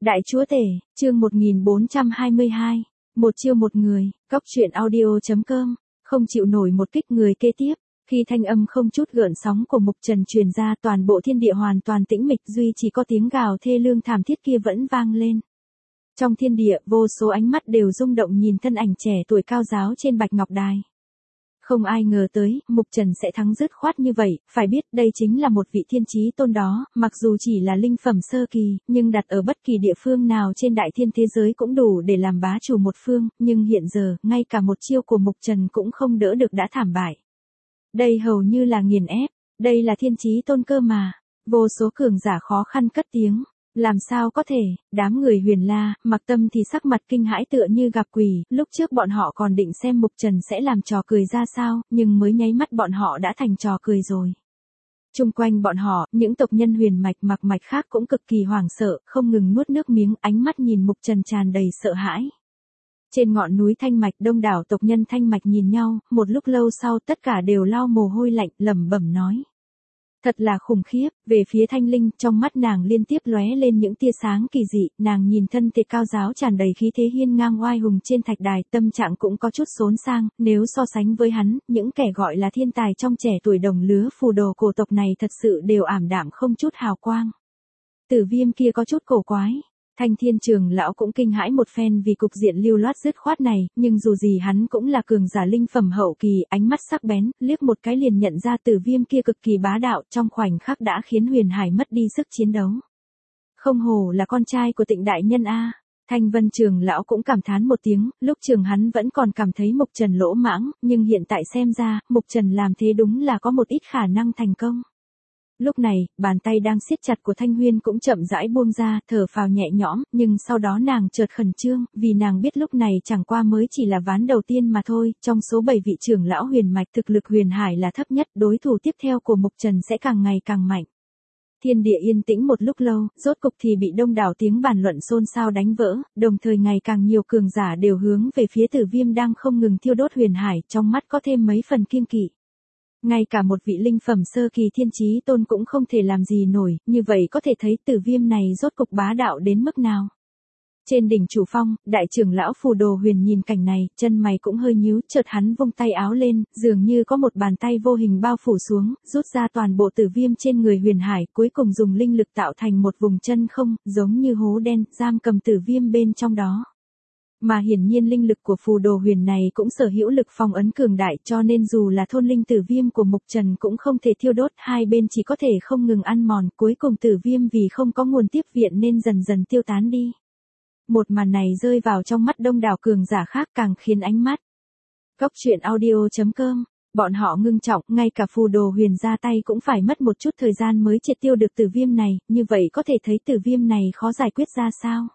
Đại chúa tể, chương 1422, một chiêu một người, Cóc truyện audio.com, không chịu nổi một kích người kế tiếp. Khi thanh âm không chút gợn sóng của Mục Trần truyền ra, toàn bộ thiên địa hoàn toàn tĩnh mịch, duy chỉ có tiếng gào thê lương thảm thiết kia vẫn vang lên. Trong thiên địa, vô số ánh mắt đều rung động nhìn thân ảnh trẻ tuổi cao giáo trên bạch ngọc đài. Không ai ngờ tới, Mục Trần sẽ thắng dứt khoát như vậy, phải biết đây chính là một vị thiên chí tôn đó, mặc dù chỉ là linh phẩm sơ kỳ, nhưng đặt ở bất kỳ địa phương nào trên đại thiên thế giới cũng đủ để làm bá chủ một phương, nhưng hiện giờ, ngay cả một chiêu của Mục Trần cũng không đỡ được đã thảm bại. Đây hầu như là nghiền ép, đây là thiên chí tôn cơ mà. Vô số cường giả khó khăn cất tiếng. Làm sao có thể, đám người Huyền La, Mặc Tâm thì sắc mặt kinh hãi tựa như gặp quỷ, lúc trước bọn họ còn định xem Mục Trần sẽ làm trò cười ra sao, nhưng mới nháy mắt bọn họ đã thành trò cười rồi. Chung quanh bọn họ, những tộc nhân Huyền Mạch Mặc Mạch khác cũng cực kỳ hoảng sợ, không ngừng nuốt nước miếng, ánh mắt nhìn Mục Trần tràn đầy sợ hãi. Trên ngọn núi Thanh Mạch, đông đảo tộc nhân Thanh Mạch nhìn nhau, một lúc lâu sau tất cả đều lau mồ hôi lạnh, lẩm bẩm nói. Thật là khủng khiếp, về phía Thanh Linh, trong mắt nàng liên tiếp lóe lên những tia sáng kỳ dị, nàng nhìn thân thể cao giáo tràn đầy khí thế hiên ngang oai hùng trên thạch đài, tâm trạng cũng có chút xốn sang, nếu so sánh với hắn, những kẻ gọi là thiên tài trong trẻ tuổi đồng lứa phù đồ cổ tộc này thật sự đều ảm đạm không chút hào quang. Tử Viêm kia có chút cổ quái. Thanh Thiên Trường lão cũng kinh hãi một phen vì cục diện lưu loát dứt khoát này, nhưng dù gì hắn cũng là cường giả linh phẩm hậu kỳ, ánh mắt sắc bén, liếc một cái liền nhận ra Tử Viêm kia cực kỳ bá đạo, trong khoảnh khắc đã khiến Huyền Hải mất đi sức chiến đấu. Không hổ là con trai của Tịnh đại nhân a. Thanh Vân Trường lão cũng cảm thán một tiếng, lúc trường hắn vẫn còn cảm thấy Mục Trần lỗ mãng, nhưng hiện tại xem ra, Mục Trần làm thế đúng là có một ít khả năng thành công. Lúc này, bàn tay đang siết chặt của Thanh Huyên cũng chậm rãi buông ra, thở phào nhẹ nhõm, nhưng sau đó nàng chợt khẩn trương, vì nàng biết lúc này chẳng qua mới chỉ là ván đầu tiên mà thôi, trong số 7 vị trưởng lão Huyền Mạch thực lực Huyền Hải là thấp nhất, đối thủ tiếp theo của Mục Trần sẽ càng ngày càng mạnh. Thiên địa yên tĩnh một lúc lâu, rốt cục thì bị đông đảo tiếng bàn luận xôn xao đánh vỡ, đồng thời ngày càng nhiều cường giả đều hướng về phía Tử Viêm đang không ngừng thiêu đốt Huyền Hải, trong mắt có thêm mấy phần kiêng kỵ. Ngay cả một vị linh phẩm sơ kỳ thiên chí tôn cũng không thể làm gì nổi, như vậy có thể thấy Tử Viêm này rốt cục bá đạo đến mức nào. Trên đỉnh chủ phong, đại trưởng lão Phù Đồ Huyền nhìn cảnh này, chân mày cũng hơi nhíu, chợt hắn vung tay áo lên, dường như có một bàn tay vô hình bao phủ xuống, rút ra toàn bộ Tử Viêm trên người Huyền Hải, cuối cùng dùng linh lực tạo thành một vùng chân không, giống như hố đen, giam cầm Tử Viêm bên trong đó. Mà hiển nhiên linh lực của Phù Đồ Huyền này cũng sở hữu lực phong ấn cường đại, cho nên dù là thôn linh Tử Viêm của Mục Trần cũng không thể thiêu đốt, hai bên chỉ có thể không ngừng ăn mòn, cuối cùng Tử Viêm vì không có nguồn tiếp viện nên dần dần tiêu tán đi. Một màn này rơi vào trong mắt đông đảo cường giả khác càng khiến ánh mắt. Cóc truyện audio.com, bọn họ ngưng trọng, ngay cả Phù Đồ Huyền ra tay cũng phải mất một chút thời gian mới triệt tiêu được Tử Viêm này, như vậy có thể thấy Tử Viêm này khó giải quyết ra sao.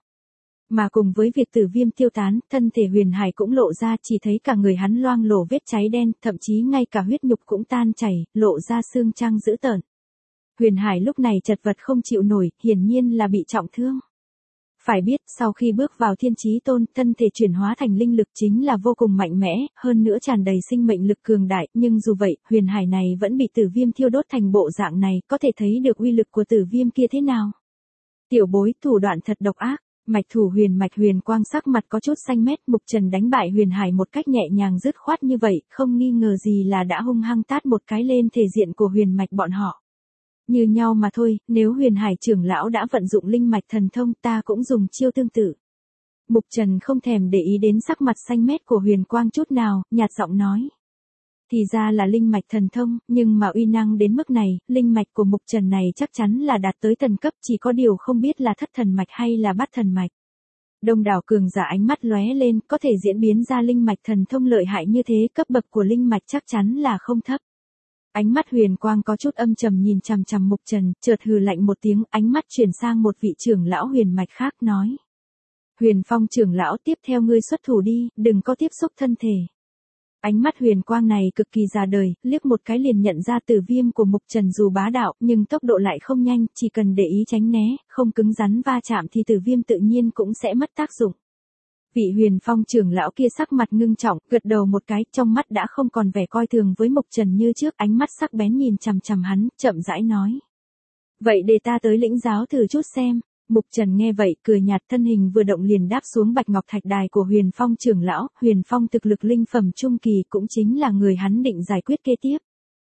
Mà cùng với việc Tử Viêm tiêu tán, thân thể Huyền Hải cũng lộ ra, chỉ thấy cả người hắn loang lổ vết cháy đen, thậm chí ngay cả huyết nhục cũng tan chảy, lộ ra xương trăng dữ tợn. Huyền Hải lúc này chật vật không chịu nổi, hiển nhiên là bị trọng thương. Phải biết, sau khi bước vào thiên chí tôn, thân thể chuyển hóa thành linh lực chính là vô cùng mạnh mẽ, hơn nữa tràn đầy sinh mệnh lực cường đại, nhưng dù vậy, Huyền Hải này vẫn bị Tử Viêm thiêu đốt thành bộ dạng này, có thể thấy được uy lực của Tử Viêm kia thế nào. Tiểu bối, thủ đoạn thật độc ác. Mạch thủ Huyền Quang sắc mặt có chút xanh mét, Mục Trần đánh bại Huyền Hải một cách nhẹ nhàng dứt khoát như vậy, không nghi ngờ gì là đã hung hăng tát một cái lên thể diện của Huyền Mạch bọn họ. Như nhau mà thôi, nếu Huyền Hải trưởng lão đã vận dụng linh mạch thần thông, ta cũng dùng chiêu tương tự. Mục Trần không thèm để ý đến sắc mặt xanh mét của Huyền Quang chút nào, nhạt giọng nói. Thì ra là linh mạch thần thông, nhưng mà uy năng đến mức này, linh mạch của Mục Trần này chắc chắn là đạt tới thần cấp, chỉ có điều không biết là thất thần mạch hay là bát thần mạch. Đông đảo cường giả ánh mắt lóe lên, có thể diễn biến ra linh mạch thần thông lợi hại như thế, cấp bậc của linh mạch chắc chắn là không thấp. Ánh mắt Huyền Quang có chút âm trầm nhìn chằm chằm Mục Trần, chợt hừ lạnh một tiếng, ánh mắt chuyển sang một vị trưởng lão Huyền Mạch khác nói. Huyền Phong trưởng lão, tiếp theo ngươi xuất thủ đi, đừng có tiếp xúc thân thể. Ánh mắt Huyền Quang này cực kỳ già đời, liếc một cái liền nhận ra Tử Viêm của Mục Trần dù bá đạo, nhưng tốc độ lại không nhanh, chỉ cần để ý tránh né, không cứng rắn va chạm thì Tử Viêm tự nhiên cũng sẽ mất tác dụng. Vị Huyền Phong trưởng lão kia sắc mặt ngưng trọng, gật đầu một cái, trong mắt đã không còn vẻ coi thường với Mục Trần như trước, ánh mắt sắc bén nhìn chằm chằm hắn, chậm rãi nói. Vậy để ta tới lĩnh giáo thử chút xem. Mục Trần nghe vậy cười nhạt, thân hình vừa động liền đáp xuống bạch ngọc thạch đài của Huyền Phong trưởng lão. Huyền Phong thực lực linh phẩm trung kỳ, cũng chính là người hắn định giải quyết kế tiếp.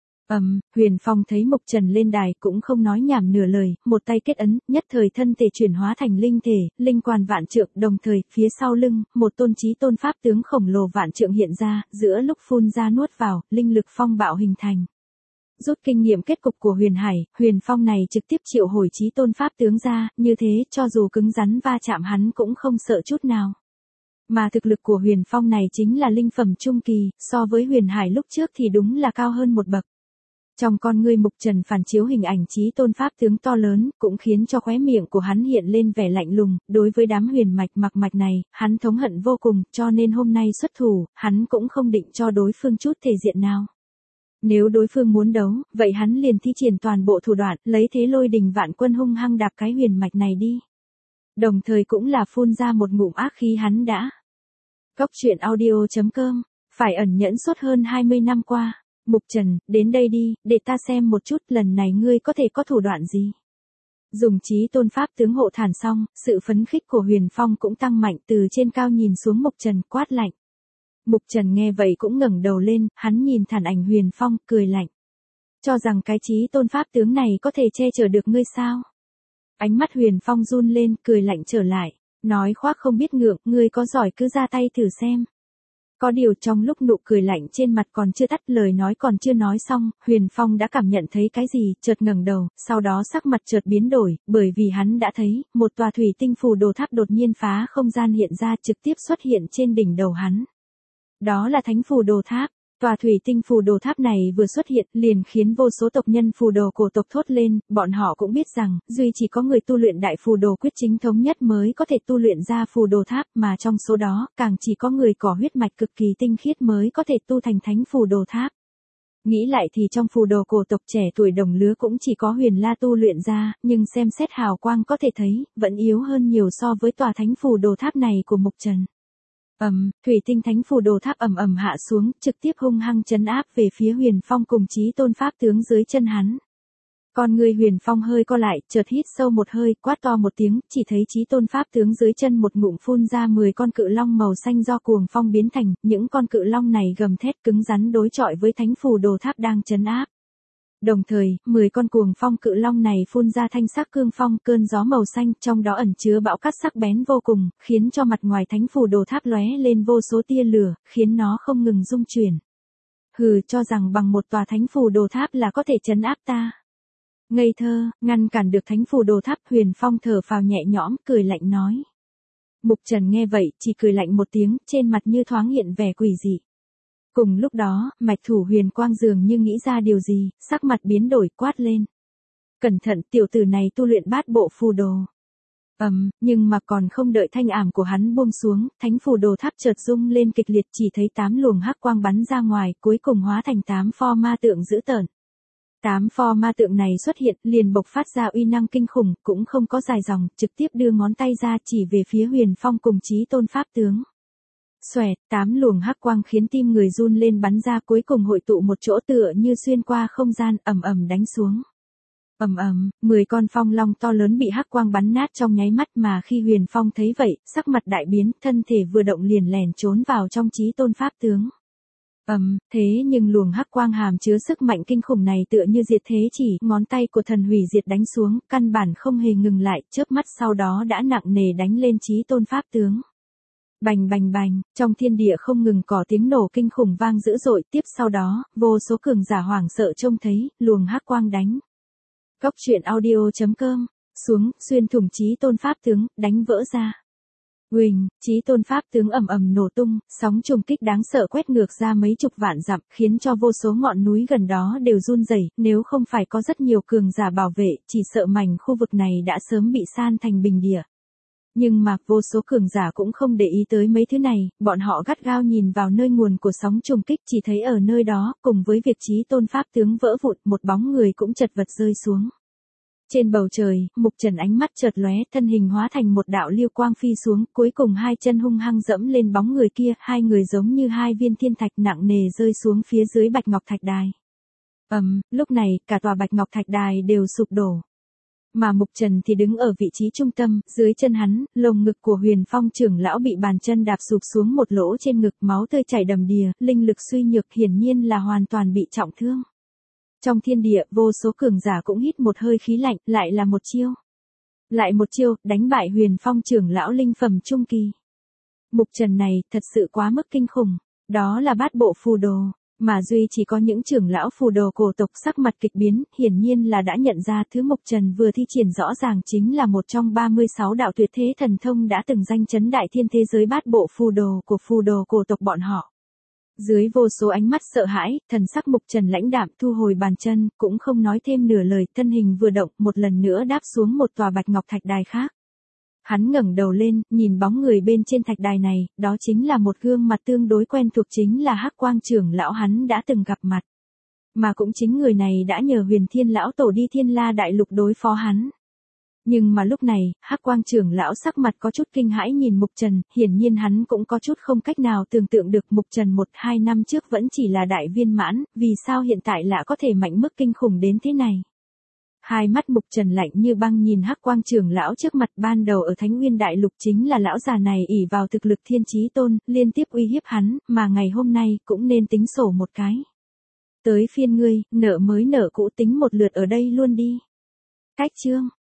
Huyền Phong thấy Mục Trần lên đài cũng không nói nhảm nửa lời, một tay kết ấn, nhất thời thân thể chuyển hóa thành linh thể, linh quan vạn trượng, đồng thời, phía sau lưng, một tôn chí tôn pháp tướng khổng lồ vạn trượng hiện ra, giữa lúc phun ra nuốt vào, linh lực phong bạo hình thành. Rút kinh nghiệm kết cục của Huyền Hải, Huyền Phong này trực tiếp triệu hồi chí tôn pháp tướng ra, như thế, cho dù cứng rắn va chạm hắn cũng không sợ chút nào. Mà thực lực của Huyền Phong này chính là linh phẩm trung kỳ, so với Huyền Hải lúc trước thì đúng là cao hơn một bậc. Trong con ngươi Mục Trần phản chiếu hình ảnh chí tôn pháp tướng to lớn, cũng khiến cho khóe miệng của hắn hiện lên vẻ lạnh lùng, đối với đám huyền mạch mặc mạch này, hắn thống hận vô cùng, cho nên hôm nay xuất thủ, hắn cũng không định cho đối phương chút thể diện nào. Nếu đối phương muốn đấu, vậy hắn liền thi triển toàn bộ thủ đoạn, lấy thế lôi đình vạn quân hung hăng đạp cái huyền mạch này đi. Đồng thời cũng là phun ra một ngụm ác khí hắn đã. Cốc truyện audio.com, phải ẩn nhẫn suốt hơn 20 năm qua. Mục Trần, đến đây đi, để ta xem một chút lần này ngươi có thể có thủ đoạn gì. Dùng chí tôn pháp tướng hộ thản xong, sự phấn khích của Huyền Phong cũng tăng mạnh, từ trên cao nhìn xuống Mục Trần quát lạnh. Mục Trần nghe vậy cũng ngẩng đầu lên, hắn nhìn thản ảnh Huyền Phong, cười lạnh. Cho rằng cái chí tôn pháp tướng này có thể che chở được ngươi sao? Ánh mắt Huyền Phong run lên, cười lạnh trở lại, nói khoác không biết ngượng, ngươi có giỏi cứ ra tay thử xem. Có điều trong lúc nụ cười lạnh trên mặt còn chưa tắt, lời nói còn chưa nói xong, Huyền Phong đã cảm nhận thấy cái gì, chợt ngẩng đầu, sau đó sắc mặt chợt biến đổi, bởi vì hắn đã thấy, một tòa thủy tinh phù đồ tháp đột nhiên phá không gian hiện ra, trực tiếp xuất hiện trên đỉnh đầu hắn. Đó là Thánh Phù Đồ Tháp. Tòa thủy tinh phù đồ tháp này vừa xuất hiện liền khiến vô số tộc nhân phù đồ cổ tộc thốt lên, bọn họ cũng biết rằng, duy chỉ có người tu luyện đại phù đồ quyết chính thống nhất mới có thể tu luyện ra phù đồ tháp, mà trong số đó, càng chỉ có người có huyết mạch cực kỳ tinh khiết mới có thể tu thành thánh phù đồ tháp. Nghĩ lại thì trong phù đồ cổ tộc trẻ tuổi đồng lứa cũng chỉ có Huyền La tu luyện ra, nhưng xem xét hào quang có thể thấy, vẫn yếu hơn nhiều so với tòa thánh phù đồ tháp này của Mục Trần. Thủy tinh thánh phù đồ tháp ầm ầm hạ xuống, trực tiếp hung hăng trấn áp về phía Huyền Phong cùng chí tôn pháp tướng dưới chân hắn. Con người Huyền Phong hơi co lại, chợt hít sâu một hơi, quát to một tiếng, chỉ thấy chí tôn pháp tướng dưới chân một ngụm phun ra 10 con cự long màu xanh do cuồng phong biến thành, những con cự long này gầm thét cứng rắn đối chọi với thánh phù đồ tháp đang trấn áp. Đồng thời, 10 con cuồng phong cự long này phun ra thanh sắc cương phong, cơn gió màu xanh, trong đó ẩn chứa bão cát sắc bén vô cùng, khiến cho mặt ngoài thánh phù đồ tháp lóe lên vô số tia lửa, khiến nó không ngừng rung chuyển. Hừ, cho rằng bằng một tòa thánh phù đồ tháp là có thể trấn áp ta. Ngây thơ, ngăn cản được thánh phù đồ tháp. Huyền Phong thở phào nhẹ nhõm, cười lạnh nói. Mục Trần nghe vậy, chỉ cười lạnh một tiếng, trên mặt như thoáng hiện vẻ quỷ dị. Cùng lúc đó, mạch thủ Huyền Quang dường như nghĩ ra điều gì, sắc mặt biến đổi, quát lên. Cẩn thận, tiểu tử này tu luyện bát bộ phù đồ. Nhưng mà còn không đợi thanh ảm của hắn buông xuống, thánh phù đồ tháp chợt rung lên kịch liệt, chỉ thấy 8 luồng hắc quang bắn ra ngoài, cuối cùng hóa thành 8 pho ma tượng dữ tợn. 8 pho ma tượng này xuất hiện, liền bộc phát ra uy năng kinh khủng, cũng không có dài dòng, trực tiếp đưa ngón tay ra chỉ về phía Huyền Phong cùng chí tôn pháp tướng. Xoẹt, 8 luồng hắc quang khiến tim người run lên bắn ra, cuối cùng hội tụ một chỗ tựa như xuyên qua không gian, ầm ầm đánh xuống. 10 con phong long to lớn bị hắc quang bắn nát trong nháy mắt, mà khi Huyền Phong thấy vậy, sắc mặt đại biến, thân thể vừa động liền lèn trốn vào trong chí tôn pháp tướng. Thế nhưng luồng hắc quang hàm chứa sức mạnh kinh khủng này tựa như diệt thế chỉ, ngón tay của thần hủy diệt đánh xuống, căn bản không hề ngừng lại, chớp mắt sau đó đã nặng nề đánh lên chí tôn pháp tướng. Bành bành bành, trong thiên địa không ngừng có tiếng nổ kinh khủng vang dữ dội, tiếp sau đó, vô số cường giả hoảng sợ trông thấy, luồng hắc quang đánh. Cốc truyện audio.com, xuống, xuyên thủng chí tôn pháp tướng, đánh vỡ ra. Huỳnh, chí tôn pháp tướng ầm ầm nổ tung, sóng trùng kích đáng sợ quét ngược ra mấy chục vạn dặm, khiến cho vô số ngọn núi gần đó đều run rẩy, nếu không phải có rất nhiều cường giả bảo vệ, chỉ sợ mảnh khu vực này đã sớm bị san thành bình địa. Nhưng mà, vô số cường giả cũng không để ý tới mấy thứ này, bọn họ gắt gao nhìn vào nơi nguồn của sóng trùng kích, chỉ thấy ở nơi đó, cùng với việc chí tôn pháp tướng vỡ vụn, một bóng người cũng chật vật rơi xuống. Trên bầu trời, Mục Trần ánh mắt chợt lóe, thân hình hóa thành một đạo lưu quang phi xuống, cuối cùng hai chân hung hăng dẫm lên bóng người kia, hai người giống như hai viên thiên thạch nặng nề rơi xuống phía dưới bạch ngọc thạch đài. Lúc này, cả tòa bạch ngọc thạch đài đều sụp đổ. Mà Mục Trần thì đứng ở vị trí trung tâm, dưới chân hắn, lồng ngực của Huyền Phong trưởng lão bị bàn chân đạp sụp xuống một lỗ trên ngực, máu tươi chảy đầm đìa, linh lực suy nhược, hiển nhiên là hoàn toàn bị trọng thương. Trong thiên địa, vô số cường giả cũng hít một hơi khí lạnh, lại là một chiêu. Lại một chiêu, đánh bại Huyền Phong trưởng lão linh phẩm trung kỳ. Mục Trần này, thật sự quá mức kinh khủng. Đó là bát bộ phù đồ. Mà duy chỉ có những trưởng lão phù đồ cổ tộc sắc mặt kịch biến, hiển nhiên là đã nhận ra thứ Mục Trần vừa thi triển rõ ràng chính là một trong 36 đạo tuyệt thế thần thông đã từng danh chấn đại thiên thế giới bát bộ phù đồ của phù đồ cổ tộc bọn họ. Dưới vô số ánh mắt sợ hãi, thần sắc Mục Trần lãnh đạm thu hồi bàn chân, cũng không nói thêm nửa lời, thân hình vừa động, một lần nữa đáp xuống một tòa bạch ngọc thạch đài khác. Hắn ngẩng đầu lên, nhìn bóng người bên trên thạch đài này, đó chính là một gương mặt tương đối quen thuộc, chính là Hắc Quang trưởng lão hắn đã từng gặp mặt. Mà cũng chính người này đã nhờ Huyền Thiên lão tổ đi Thiên La đại lục đối phó hắn. Nhưng mà lúc này, Hắc Quang trưởng lão sắc mặt có chút kinh hãi nhìn Mục Trần, hiển nhiên hắn cũng có chút không cách nào tưởng tượng được Mục Trần 1-2 năm trước vẫn chỉ là đại viên mãn, vì sao hiện tại lại có thể mạnh mức kinh khủng đến thế này. Hai mắt Mục Trần lạnh như băng nhìn Hắc Quang trưởng lão trước mặt, ban đầu ở Thánh Nguyên đại lục chính là lão già này ỷ vào thực lực Thiên Chí Tôn, liên tiếp uy hiếp hắn, mà ngày hôm nay cũng nên tính sổ một cái. Tới phiên ngươi, nợ mới nợ cũ tính một lượt ở đây luôn đi. Cách chương